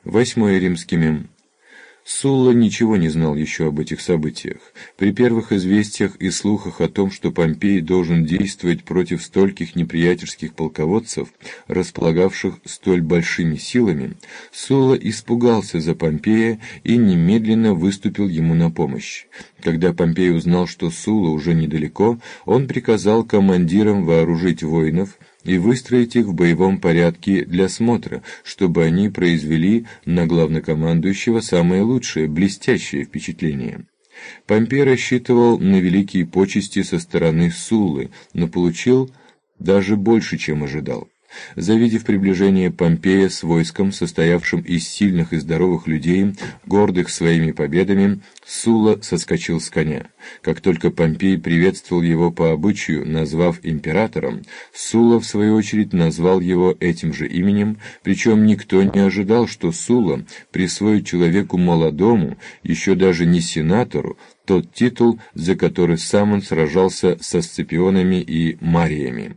8 римскими. Сулла ничего не знал еще об этих событиях. При первых известиях и слухах о том, что Помпей должен действовать против стольких неприятельских полководцев, располагавших столь большими силами, Сулла испугался за Помпея и немедленно выступил ему на помощь. Когда Помпей узнал, что Сулла уже недалеко, он приказал командирам вооружить воинов и выстроить их в боевом порядке для смотра, чтобы они произвели на главнокомандующего самое лучшее, блестящее впечатление. Помпей рассчитывал на великие почести со стороны Суллы, но получил даже больше, чем ожидал. Завидев приближение Помпея с войском, состоявшим из сильных и здоровых людей, гордых своими победами, Сулла соскочил с коня. Как только Помпей приветствовал его по обычаю, назвав императором, Сулла, в свою очередь, назвал его этим же именем, причем никто не ожидал, что Сулла присвоит человеку молодому, еще даже не сенатору, тот титул, за который сам он сражался со Сципионами и Мариями.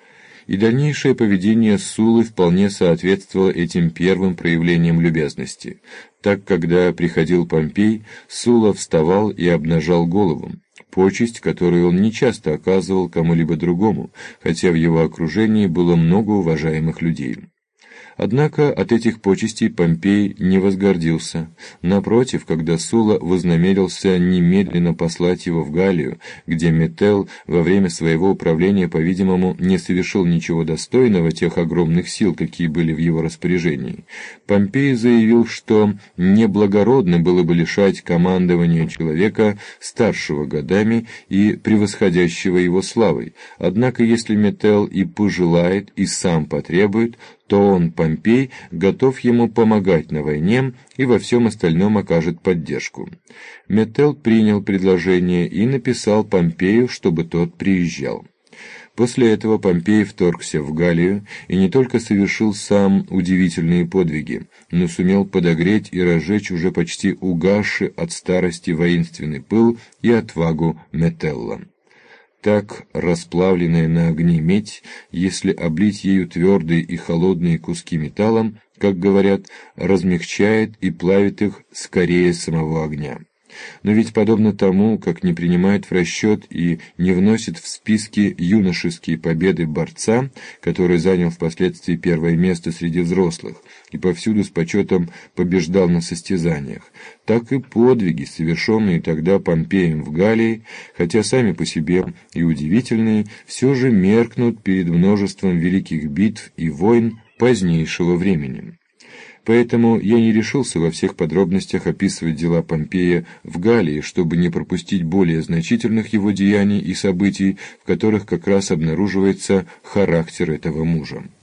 И дальнейшее поведение Суллы вполне соответствовало этим первым проявлениям любезности. Так, когда приходил Помпей, Сулла вставал и обнажал голову, почесть, которую он нечасто оказывал кому-либо другому, хотя в его окружении было много уважаемых людей. Однако от этих почестей Помпей не возгордился. Напротив, когда Сулла вознамерился немедленно послать его в Галлию, где Метелл во время своего управления, по-видимому, не совершил ничего достойного тех огромных сил, какие были в его распоряжении, Помпей заявил, что неблагородно было бы лишать командования человека, старшего годами и превосходящего его славой. Однако, если Метелл и пожелает, и сам потребует, то он, Помпей, готов ему помогать на войне и во всем остальном окажет поддержку. Метелл принял предложение и написал Помпею, чтобы тот приезжал. После этого Помпей вторгся в Галлию и не только совершил сам удивительные подвиги, но сумел подогреть и разжечь уже почти угасший от старости воинственный пыл и отвагу Метелла. Так, расплавленная на огне медь, если облить ею твердые и холодные куски металла, как говорят, размягчает и плавит их скорее самого огня. Но ведь подобно тому, как не принимает в расчет и не вносит в списки юношеские победы борца, который занял впоследствии первое место среди взрослых и повсюду с почетом побеждал на состязаниях, так и подвиги, совершенные тогда Помпеем в Галлии, хотя сами по себе и удивительные, все же меркнут перед множеством великих битв и войн позднейшего времени. Поэтому я не решился во всех подробностях описывать дела Помпея в Галлии, чтобы не пропустить более значительных его деяний и событий, в которых как раз обнаруживается характер этого мужа.